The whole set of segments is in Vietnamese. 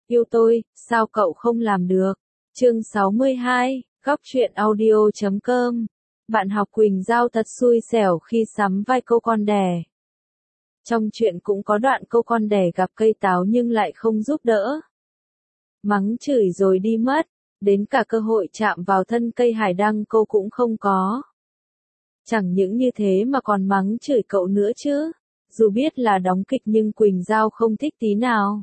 Yêu tôi, sao cậu không làm được? Chương 62, Góc truyện audio.com. Bạn học Quỳnh Giao thật xui xẻo khi sắm vai cô con đẻ. Trong chuyện cũng có đoạn cô con đẻ gặp cây táo nhưng lại không giúp đỡ. Mắng chửi rồi đi mất, đến cả cơ hội chạm vào thân cây hải đăng cô cũng không có. Chẳng những như thế mà còn mắng chửi cậu nữa chứ. Dù biết là đóng kịch nhưng Quỳnh Giao không thích tí nào.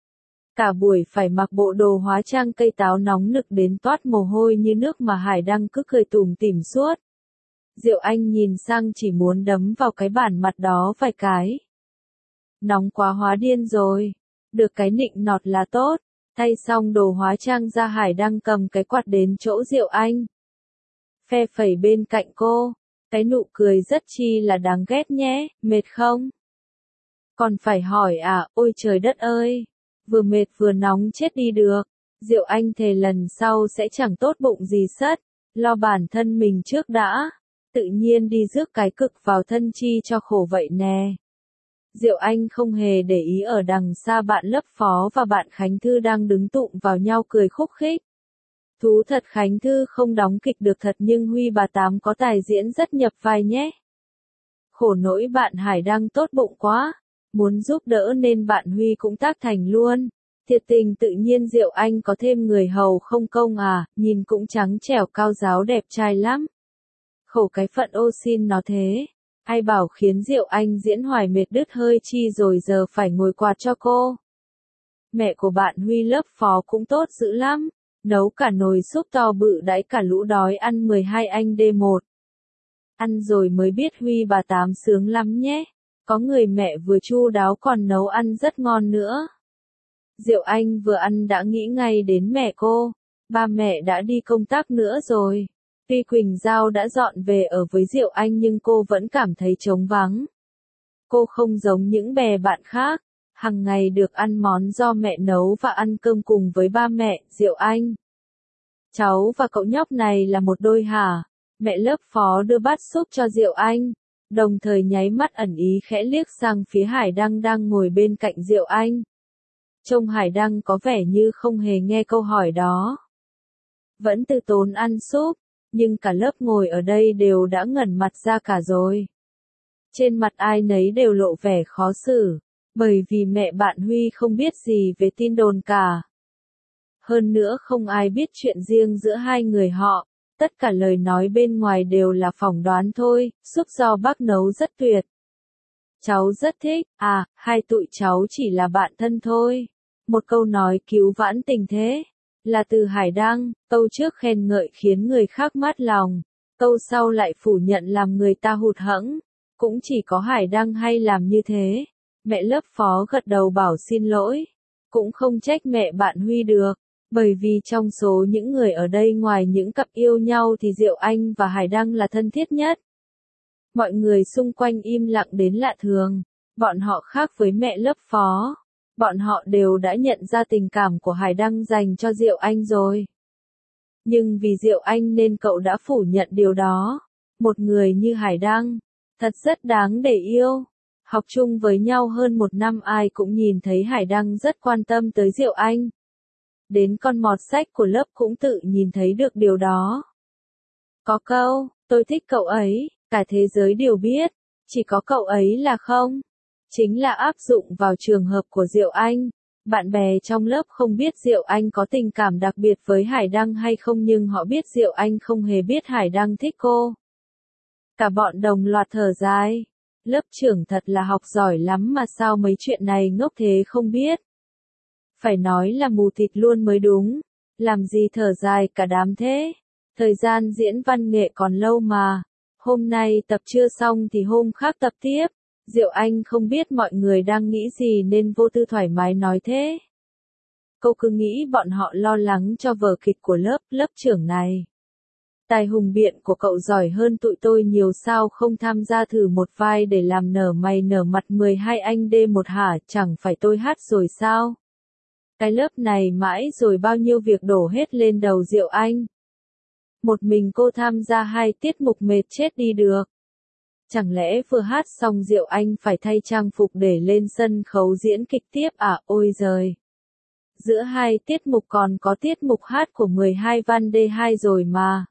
Cả buổi phải mặc bộ đồ hóa trang cây táo nóng nực đến toát mồ hôi như nước mà hải đăng cứ cười tủm tỉm suốt. Diệu Anh nhìn sang chỉ muốn đấm vào cái bản mặt đó vài cái. Nóng quá hóa điên rồi. Được cái nịnh nọt là tốt. Thay xong đồ hóa trang ra hải đăng cầm cái quạt đến chỗ Diệu Anh. Phe phẩy bên cạnh cô. Cái nụ cười rất chi là đáng ghét nhé, mệt không? Còn phải hỏi à, ôi trời đất ơi. Vừa mệt vừa nóng chết đi được. Diệu Anh thề lần sau sẽ chẳng tốt bụng gì sất. Lo bản thân mình trước đã. Tự nhiên đi rước cái cực vào thân chi cho khổ vậy nè. Diệu Anh không hề để ý ở đằng xa bạn lớp phó và bạn Khánh Thư đang đứng tụm vào nhau cười khúc khích. Thú thật Khánh Thư không đóng kịch được thật nhưng Huy bà Tám có tài diễn rất nhập vai nhé. Khổ nỗi bạn Hải Đăng tốt bụng quá. Muốn giúp đỡ nên bạn Huy cũng tác thành luôn. Thiệt tình tự nhiên Diệu Anh có thêm người hầu không công à, nhìn cũng trắng trẻo cao ráo đẹp trai lắm. Khổ cái phận ô xin nó thế. Ai bảo khiến Diệu Anh diễn hoài mệt đứt hơi chi rồi giờ phải ngồi quạt cho cô. Mẹ của bạn Huy lớp phó cũng tốt dữ lắm. Nấu cả nồi súp to bự đãi cả lũ đói ăn 12 anh D1. Ăn rồi mới biết Huy bà Tám sướng lắm nhé. Có người mẹ vừa chu đáo còn nấu ăn rất ngon nữa. Diệu Anh vừa ăn đã nghĩ ngay đến mẹ cô. Ba mẹ đã đi công tác nữa rồi. Tuy Quỳnh Giao đã dọn về ở với Diệu Anh nhưng cô vẫn cảm thấy trống vắng. Cô không giống những bè bạn khác. Hằng ngày được ăn món do mẹ nấu và ăn cơm cùng với ba mẹ, Diệu Anh. Cháu và cậu nhóc này là một đôi hả? Mẹ lớp phó đưa bát súp cho Diệu Anh. Đồng thời nháy mắt ẩn ý khẽ liếc sang phía Hải Đăng đang ngồi bên cạnh Diệu Anh. Trông Hải Đăng có vẻ như không hề nghe câu hỏi đó. Vẫn từ tốn ăn súp, nhưng cả lớp ngồi ở đây đều đã ngẩn mặt ra cả rồi. Trên mặt ai nấy đều lộ vẻ khó xử, bởi vì mẹ bạn Huy không biết gì về tin đồn cả. Hơn nữa không ai biết chuyện riêng giữa hai người họ. Tất cả lời nói bên ngoài đều là phỏng đoán thôi, súp do bác nấu rất tuyệt. Cháu rất thích, hai tụi cháu chỉ là bạn thân thôi. Một câu nói cứu vãn tình thế. Là từ Hải Đăng, câu trước khen ngợi khiến người khác mát lòng. Câu sau lại phủ nhận làm người ta hụt hẫng. Cũng chỉ có Hải Đăng hay làm như thế. Mẹ lớp phó gật đầu bảo xin lỗi. Cũng không trách mẹ bạn Huy được. Bởi vì trong số những người ở đây ngoài những cặp yêu nhau thì Diệu Anh và Hải Đăng là thân thiết nhất. Mọi người xung quanh im lặng đến lạ thường. Bọn họ khác với mẹ lớp phó. Bọn họ đều đã nhận ra tình cảm của Hải Đăng dành cho Diệu Anh rồi. Nhưng vì Diệu Anh nên cậu đã phủ nhận điều đó. Một người như Hải Đăng, thật rất đáng để yêu. Học chung với nhau hơn một năm ai cũng nhìn thấy Hải Đăng rất quan tâm tới Diệu Anh. Đến con mọt sách của lớp cũng tự nhìn thấy được điều đó. Có câu, tôi thích cậu ấy, cả thế giới đều biết, chỉ có cậu ấy là không. Chính là áp dụng vào trường hợp của Diệu Anh. Bạn bè trong lớp không biết Diệu Anh có tình cảm đặc biệt với Hải Đăng hay không nhưng họ biết Diệu Anh không hề biết Hải Đăng thích cô. Cả bọn đồng loạt thở dài. Lớp trưởng thật là học giỏi lắm mà sao mấy chuyện này ngốc thế không biết. Phải nói là mù thịt luôn mới đúng. Làm gì thở dài cả đám thế. Thời gian diễn văn nghệ còn lâu mà. Hôm nay tập chưa xong thì hôm khác tập tiếp. Diệu Anh không biết mọi người đang nghĩ gì nên vô tư thoải mái nói thế. Cô cứ nghĩ bọn họ lo lắng cho vở kịch của lớp trưởng này. Tài hùng biện của cậu giỏi hơn tụi tôi nhiều sao không tham gia thử một vai để làm nở mày nở mặt 12 anh D1 hả, chẳng phải tôi hát rồi sao? Cái lớp này mãi rồi bao nhiêu việc đổ hết lên đầu Diệu Anh. Một mình cô tham gia 2 tiết mục mệt chết đi được. Chẳng lẽ vừa hát xong Diệu Anh phải thay trang phục để lên sân khấu diễn kịch tiếp à, ôi giời. Giữa hai tiết mục còn có tiết mục hát của 12 Văn D2 rồi mà.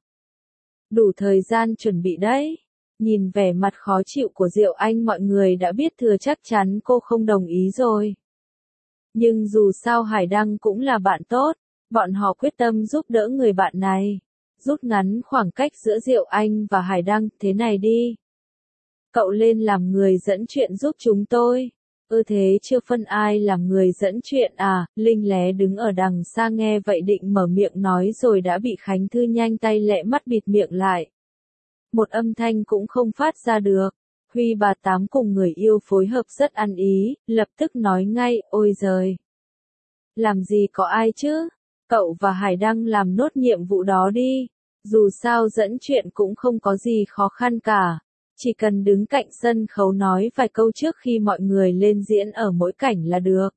Đủ thời gian chuẩn bị đấy. Nhìn vẻ mặt khó chịu của Diệu Anh mọi người đã biết thừa chắc chắn cô không đồng ý rồi. Nhưng dù sao Hải Đăng cũng là bạn tốt, bọn họ quyết tâm giúp đỡ người bạn này. Rút ngắn khoảng cách giữa Diệu Anh và Hải Đăng, thế này đi. Cậu lên làm người dẫn chuyện giúp chúng tôi. Thế chưa phân ai làm người dẫn chuyện à? Linh Lé đứng ở đằng xa nghe vậy định mở miệng nói rồi đã bị Khánh Thư nhanh tay lẹ mắt bịt miệng lại. Một âm thanh cũng không phát ra được. Huy bà Tám cùng người yêu phối hợp rất ăn ý, lập tức nói ngay, ôi giời. Làm gì có ai chứ? Cậu và Hải Đăng làm nốt nhiệm vụ đó đi. Dù sao dẫn chuyện cũng không có gì khó khăn cả. Chỉ cần đứng cạnh sân khấu nói vài câu trước khi mọi người lên diễn ở mỗi cảnh là được.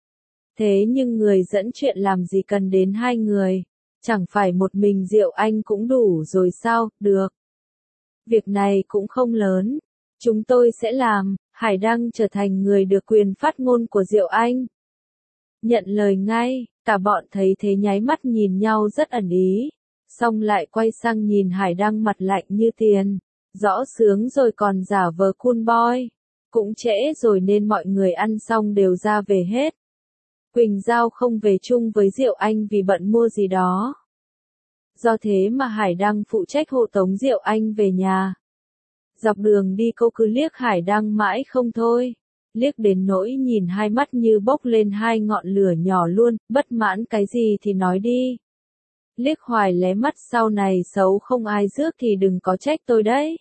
Thế nhưng người dẫn chuyện làm gì cần đến hai người? Chẳng phải một mình Diệu Anh cũng đủ rồi sao? Được. Việc này cũng không lớn. Chúng tôi sẽ làm. Hải Đăng trở thành người được quyền phát ngôn của Diệu Anh. Nhận lời ngay, cả bọn thấy thế nháy mắt nhìn nhau rất ẩn ý. Xong lại quay sang nhìn Hải Đăng mặt lạnh như tiền. Rõ sướng rồi còn giả vờ cool boy. Cũng trễ rồi nên mọi người ăn xong đều ra về hết. Quỳnh Giao không về chung với Diệu Anh vì bận mua gì đó. Do thế mà Hải Đăng phụ trách hộ tống Diệu Anh về nhà. Dọc đường đi cô cứ liếc Hải Đăng mãi không thôi. Liếc đến nỗi nhìn hai mắt như bốc lên hai ngọn lửa nhỏ luôn, bất mãn cái gì thì nói đi. Liếc hoài lé mắt sau này xấu không ai rước thì đừng có trách tôi đấy.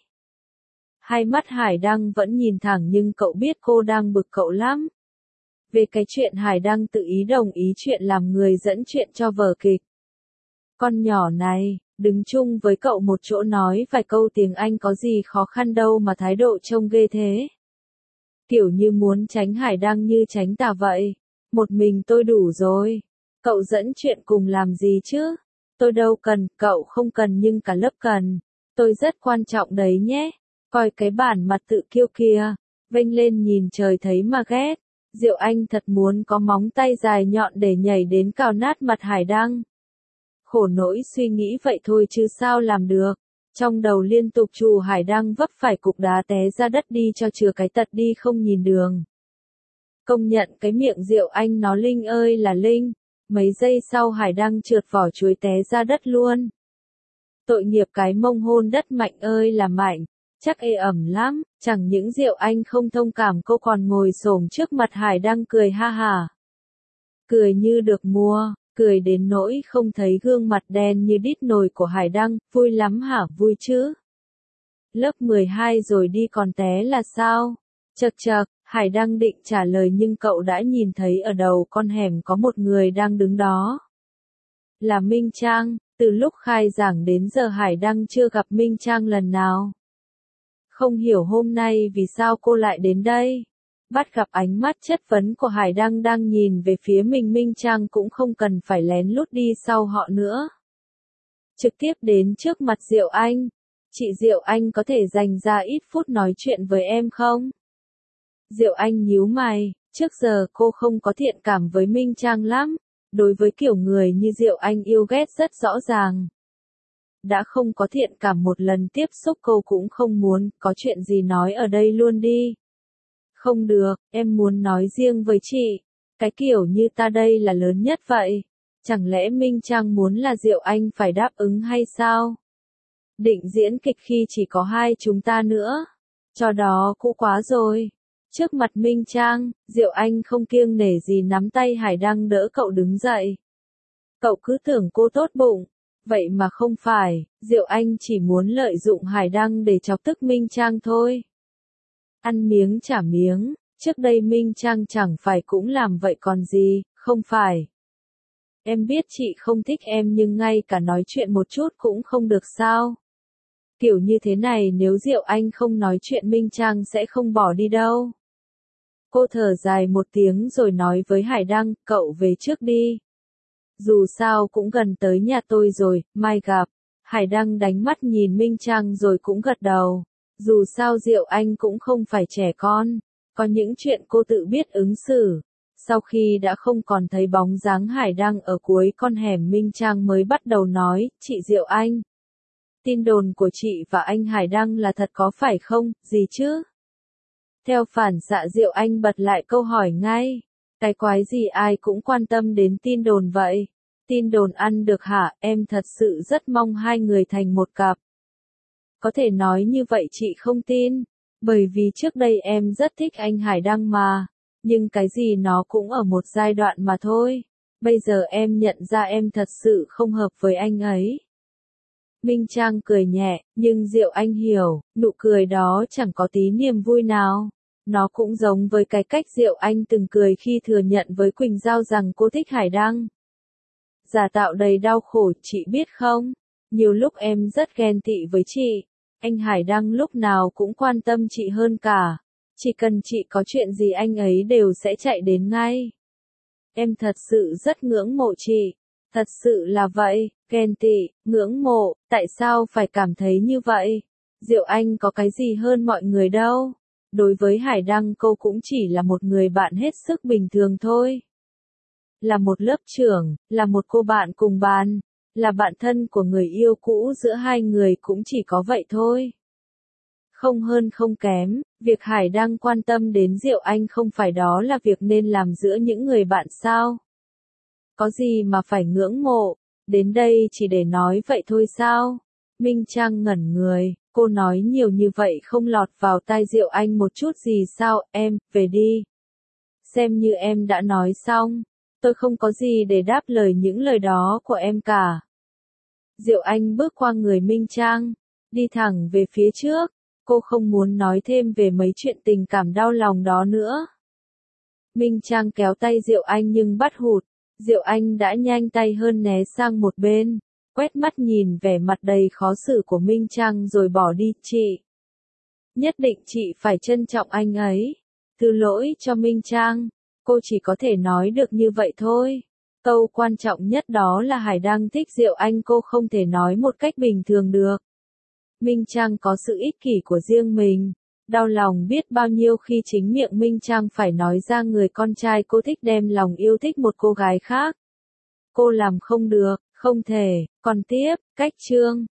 Hai mắt Hải Đăng vẫn nhìn thẳng nhưng cậu biết cô đang bực cậu lắm. Về cái chuyện Hải Đăng tự ý đồng ý chuyện làm người dẫn chuyện cho vở kịch. Con nhỏ này, đứng chung với cậu một chỗ nói vài câu tiếng Anh có gì khó khăn đâu mà thái độ trông ghê thế. Kiểu như muốn tránh Hải Đăng như tránh tà vậy. Một mình tôi đủ rồi. Cậu dẫn chuyện cùng làm gì chứ? Tôi đâu cần, cậu không cần nhưng cả lớp cần. Tôi rất quan trọng đấy nhé. Coi cái bản mặt tự kiêu kìa. Vênh lên nhìn trời thấy mà ghét. Diệu Anh thật muốn có móng tay dài nhọn để nhảy đến cào nát mặt Hải Đăng. Khổ nỗi suy nghĩ vậy thôi chứ sao làm được. Trong đầu liên tục trù Hải Đăng vấp phải cục đá té ra đất đi cho chừa cái tật đi không nhìn đường. Công nhận cái miệng Diệu Anh nó linh ơi là linh. Mấy giây sau Hải Đăng trượt vỏ chuối té ra đất luôn. Tội nghiệp cái mông hôn đất mạnh ơi là mạnh. Chắc ê ẩm lắm. Chẳng những Diệu Anh không thông cảm cô còn ngồi xổm trước mặt Hải Đăng cười ha hả. Cười như được mua. Cười đến nỗi không thấy gương mặt đen như đít nồi của Hải Đăng, vui lắm hả, vui chứ? Lớp 12 rồi đi còn té là sao? Chậc chậc, Hải Đăng định trả lời nhưng cậu đã nhìn thấy ở đầu con hẻm có một người đang đứng đó. Là Minh Trang, từ lúc khai giảng đến giờ Hải Đăng chưa gặp Minh Trang lần nào. Không hiểu hôm nay vì sao cô lại đến đây. Bắt gặp ánh mắt chất vấn của Hải Đăng đang nhìn về phía mình Minh Trang cũng không cần phải lén lút đi sau họ nữa. Trực tiếp đến trước mặt Diệu Anh. Chị Diệu Anh có thể dành ra ít phút nói chuyện với em không? Diệu Anh nhíu mày, trước giờ cô không có thiện cảm với Minh Trang lắm. Đối với kiểu người như Diệu Anh yêu ghét rất rõ ràng. Đã không có thiện cảm một lần tiếp xúc cô cũng không muốn, có chuyện gì nói ở đây luôn đi. Không được, em muốn nói riêng với chị. Cái kiểu như ta đây là lớn nhất vậy. Chẳng lẽ Minh Trang muốn là Diệu Anh phải đáp ứng hay sao? Định diễn kịch khi chỉ có hai chúng ta nữa. Cho đó cũ quá rồi. Trước mặt Minh Trang, Diệu Anh không kiêng nể gì nắm tay Hải Đăng đỡ cậu đứng dậy. Cậu cứ tưởng cô tốt bụng. Vậy mà không phải, Diệu Anh chỉ muốn lợi dụng Hải Đăng để chọc tức Minh Trang thôi. Ăn miếng trả miếng, trước đây Minh Trang chẳng phải cũng làm vậy còn gì, không phải. Em biết chị không thích em nhưng ngay cả nói chuyện một chút cũng không được sao. Kiểu như thế này nếu Diệu Anh không nói chuyện Minh Trang sẽ không bỏ đi đâu. Cô thở dài một tiếng rồi nói với Hải Đăng, cậu về trước đi. Dù sao cũng gần tới nhà tôi rồi, mai gặp. Hải Đăng đánh mắt nhìn Minh Trang rồi cũng gật đầu. Dù sao Diệu Anh cũng không phải trẻ con. Có những chuyện cô tự biết ứng xử. Sau khi đã không còn thấy bóng dáng Hải Đăng ở cuối con hẻm, Minh Trang mới bắt đầu nói, chị Diệu Anh. Tin đồn của chị và anh Hải Đăng là thật có phải không, gì chứ? Theo phản xạ Diệu Anh bật lại câu hỏi ngay. Cái quái gì ai cũng quan tâm đến tin đồn vậy? Tin đồn ăn được hả? Em thật sự rất mong hai người thành một cặp. Có thể nói như vậy chị không tin. Bởi vì trước đây em rất thích anh Hải Đăng mà. Nhưng cái gì nó cũng ở một giai đoạn mà thôi. Bây giờ em nhận ra em thật sự không hợp với anh ấy. Minh Trang cười nhẹ, nhưng Diệu Anh hiểu, nụ cười đó chẳng có tí niềm vui nào. Nó cũng giống với cái cách Diệu Anh từng cười khi thừa nhận với Quỳnh Giao rằng cô thích Hải Đăng. Giả tạo đầy đau khổ, chị biết không? Nhiều lúc em rất ghen tị với chị. Anh Hải Đăng lúc nào cũng quan tâm chị hơn cả. Chỉ cần chị có chuyện gì anh ấy đều sẽ chạy đến ngay. Em thật sự rất ngưỡng mộ chị. Thật sự là vậy, ghen tị, ngưỡng mộ, tại sao phải cảm thấy như vậy? Diệu Anh có cái gì hơn mọi người đâu. Đối với Hải Đăng cô cũng chỉ là một người bạn hết sức bình thường thôi. Là một lớp trưởng, là một cô bạn cùng bàn, là bạn thân của người yêu cũ, giữa hai người cũng chỉ có vậy thôi. Không hơn không kém, việc Hải Đăng quan tâm đến Diệu Anh không phải đó là việc nên làm giữa những người bạn sao? Có gì mà phải ngưỡng mộ, đến đây chỉ để nói vậy thôi sao? Minh Trang ngẩn người, cô nói nhiều như vậy không lọt vào tai Diệu Anh một chút gì sao? Em, về đi. Xem như em đã nói xong, tôi không có gì để đáp lời những lời đó của em cả. Diệu Anh bước qua người Minh Trang, đi thẳng về phía trước, cô không muốn nói thêm về mấy chuyện tình cảm đau lòng đó nữa. Minh Trang kéo tay Diệu Anh nhưng bắt hụt. Diệu Anh đã nhanh tay hơn né sang một bên, quét mắt nhìn vẻ mặt đầy khó xử của Minh Trang rồi bỏ đi. Chị, nhất định chị phải trân trọng anh ấy. Thứ lỗi cho Minh Trang, cô chỉ có thể nói được như vậy thôi. Câu quan trọng nhất đó là Hải Đăng thích Diệu Anh, cô không thể nói một cách bình thường được. Minh Trang có sự ích kỷ của riêng mình. Đau lòng biết bao nhiêu khi chính miệng Minh Trang phải nói ra người con trai cô thích đem lòng yêu thích một cô gái khác. Cô làm không được, không thể, còn tiếp, cách chương.